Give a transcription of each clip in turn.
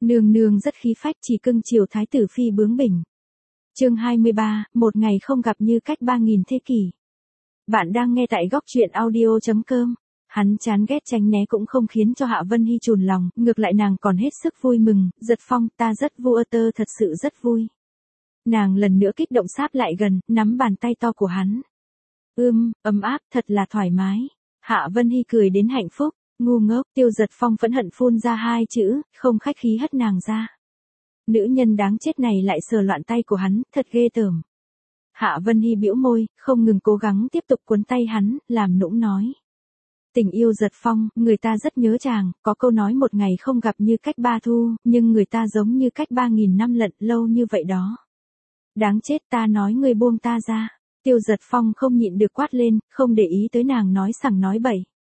Nương nương rất khí phách chỉ cưng chiều thái tử phi bướng bỉnh. Chương 23, một ngày không gặp như cách 3000 thế kỷ. Bạn đang nghe tại góc truyện audio.com. Hắn chán ghét tránh né cũng không khiến cho Hạ Vân Hy chùn lòng, ngược lại nàng còn hết sức vui mừng, Giật Phong ta rất vui tơ thật sự rất vui. Nàng lần nữa kích động sáp lại gần, nắm bàn tay to của hắn. Ấm áp, thật là thoải mái. Hạ Vân Hy cười đến hạnh phúc, ngu ngốc, Tiêu Giật Phong phẫn hận phun ra hai chữ, không khách khí hất nàng ra. Nữ nhân đáng chết này lại sờ loạn tay của hắn, thật ghê tởm. Hạ Vân Hy bĩu môi, không ngừng cố gắng tiếp tục cuốn tay hắn, làm nũng nói. Tình yêu Giật Phong, người ta rất nhớ chàng, có câu nói một ngày không gặp như cách 3 thu, nhưng người ta giống như cách 3000 năm lận, lâu như vậy đó. Đáng chết, ta nói ngươi buông ta ra. Tiêu Giật Phong không nhịn được quát lên, không để ý tới nàng nói sằng nói bậy.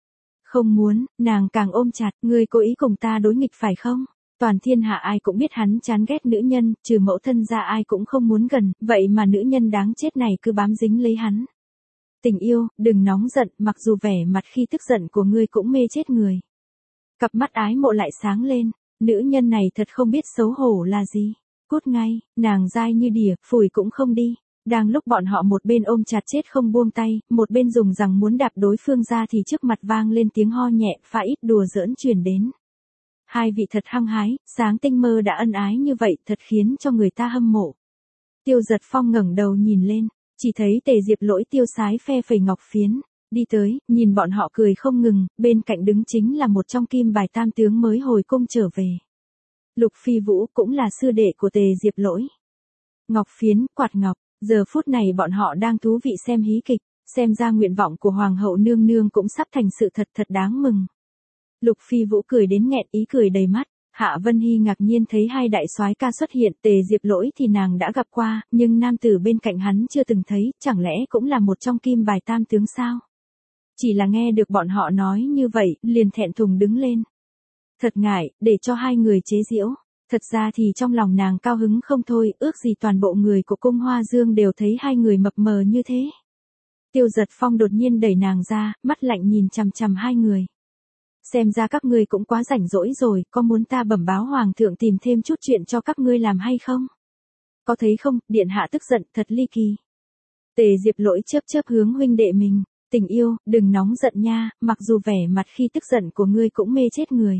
Không muốn, nàng càng ôm chặt, ngươi cố ý cùng ta đối nghịch phải không? Toàn thiên hạ ai cũng biết hắn chán ghét nữ nhân, trừ mẫu thân ra ai cũng không muốn gần, vậy mà nữ nhân đáng chết này cứ bám dính lấy hắn. Tình yêu, đừng nóng giận, mặc dù vẻ mặt khi tức giận của ngươi cũng mê chết người. Cặp mắt ái mộ lại sáng lên, nữ nhân này thật không biết xấu hổ là gì. Cút ngay, nàng dai như đỉa, phủi cũng không đi. Đang lúc bọn họ một bên ôm chặt chết không buông tay, một bên dùng rằng muốn đạp đối phương ra thì trước mặt vang lên tiếng ho nhẹ, pha ít đùa giỡn truyền đến. Hai vị thật hăng hái, sáng tinh mơ đã ân ái như vậy, thật khiến cho người ta hâm mộ. Tiêu Giật Phong ngẩng đầu nhìn lên, chỉ thấy Tề Diệp Lỗi tiêu sái phe phẩy ngọc phiến, đi tới, nhìn bọn họ cười không ngừng, bên cạnh đứng chính là một trong kim bài tam tướng mới hồi cung trở về. Lục Phi Vũ cũng là sư đệ của Tề Diệp Lỗi. Ngọc phiến, quạt ngọc, giờ phút này bọn họ đang thú vị xem hí kịch, xem ra nguyện vọng của Hoàng hậu nương nương cũng sắp thành sự thật, thật đáng mừng. Lục Phi Vũ cười đến nghẹn ý cười đầy mắt, Hạ Vân Hy ngạc nhiên thấy hai đại soái ca xuất hiện, Tề Diệp Lỗi thì nàng đã gặp qua, nhưng nam tử bên cạnh hắn chưa từng thấy, chẳng lẽ cũng là một trong kim bài tam tướng sao? Chỉ là nghe được bọn họ nói như vậy, liền thẹn thùng đứng lên. Thật ngại, để cho hai người chế giễu. Thật ra thì trong lòng nàng cao hứng không thôi, ước gì toàn bộ người của cung Hoa Dương đều thấy hai người mập mờ như thế. Tiêu Giật Phong đột nhiên đẩy nàng ra, mắt lạnh nhìn chằm chằm hai người. Xem ra các ngươi cũng quá rảnh rỗi rồi, có muốn ta bẩm báo Hoàng thượng tìm thêm chút chuyện cho các ngươi làm hay không? Có thấy không, điện hạ tức giận, thật ly kỳ. Tề Diệp Lỗi chớp chớp hướng huynh đệ mình, tình yêu, đừng nóng giận nha, mặc dù vẻ mặt khi tức giận của ngươi cũng mê chết người.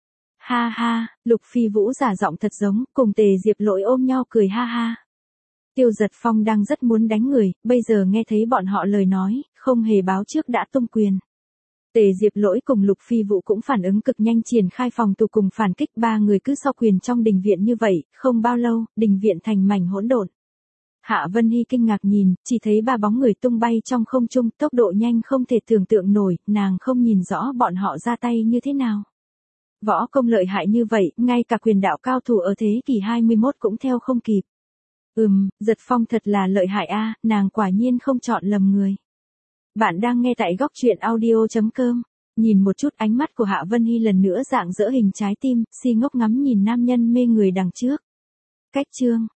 Ha ha, Lục Phi Vũ giả giọng thật giống, cùng Tề Diệp Lỗi ôm nhau cười ha ha. Tiêu Giật Phong đang rất muốn đánh người, bây giờ nghe thấy bọn họ lời nói, không hề báo trước đã tung quyền. Tề Diệp Lỗi cùng Lục Phi Vũ cũng phản ứng cực nhanh triển khai phòng thủ cùng phản kích, ba người cứ so quyền trong đình viện như vậy, không bao lâu, đình viện thành mảnh hỗn độn. Hạ Vân Hy kinh ngạc nhìn, chỉ thấy ba bóng người tung bay trong không trung, tốc độ nhanh không thể tưởng tượng nổi, nàng không nhìn rõ bọn họ ra tay như thế nào. Võ công lợi hại như vậy, ngay cả quyền đạo cao thủ ở thế kỷ 21 cũng theo không kịp. Giật Phong thật là lợi hại a, nàng quả nhiên không chọn lầm người. Bạn đang nghe tại góc truyện audio.com. Nhìn một chút ánh mắt của Hạ Vân Hy lần nữa rạng rỡ hình trái tim, si ngốc ngắm nhìn nam nhân mê người đằng trước. Cách chương.